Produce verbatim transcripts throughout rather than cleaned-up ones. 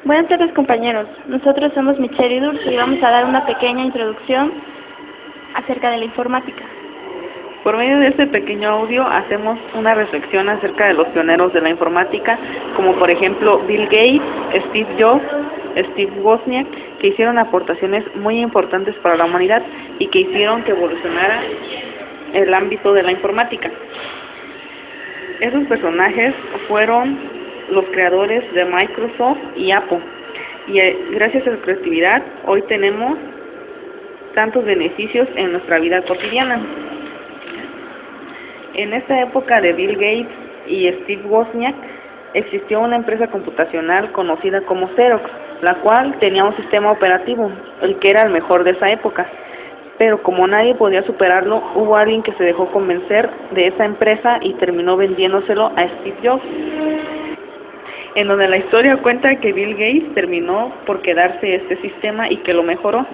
Buenas tardes, compañeros. Nosotros somos Michelle y Dulce y vamos a dar una pequeña introducción acerca de la informática. Por medio de este pequeño audio hacemos una reflexión acerca de los pioneros de la informática, como por ejemplo Bill Gates, Steve Jobs, Steve Wozniak, que hicieron aportaciones muy importantes para la humanidad y que hicieron que evolucionara el ámbito de la informática. Esos personajes fueron los creadores de Microsoft y Apple, y eh, gracias a su creatividad hoy tenemos tantos beneficios en nuestra vida cotidiana. En esta época de Bill Gates y Steve Wozniak existió una empresa computacional conocida como Xerox, la cual tenía un sistema operativo, el que era el mejor de esa época. Pero como nadie podía superarlo, hubo alguien que se dejó convencer de esa empresa y terminó vendiéndoselo a Steve Jobs, en donde la historia cuenta que Bill Gates terminó por quedarse este sistema y que lo mejoró.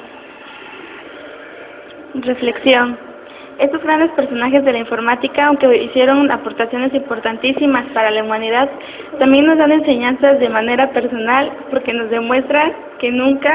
Reflexión. Estos grandes personajes de la informática, aunque hicieron aportaciones importantísimas para la humanidad, también nos dan enseñanzas de manera personal porque nos demuestran que nunca,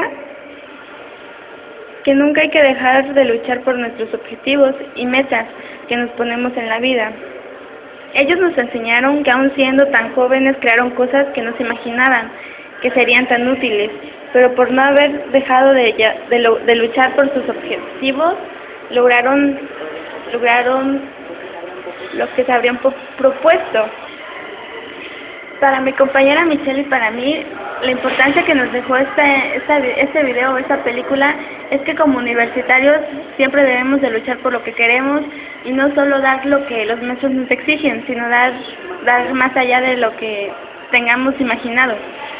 que nunca hay que dejar de luchar por nuestros objetivos y metas que nos ponemos en la vida. Ellos nos enseñaron que aun siendo tan jóvenes crearon cosas que no se imaginaban que serían tan útiles, pero por no haber dejado de, de, lo, de luchar por sus objetivos, lograron, lograron lo que se habrían propuesto. Para mi compañera Michelle y para mí, la importancia que nos dejó este, esta, este video, esta película, es que como universitarios siempre debemos de luchar por lo que queremos y no solo dar lo que los maestros nos exigen, sino dar, dar más allá de lo que tengamos imaginado.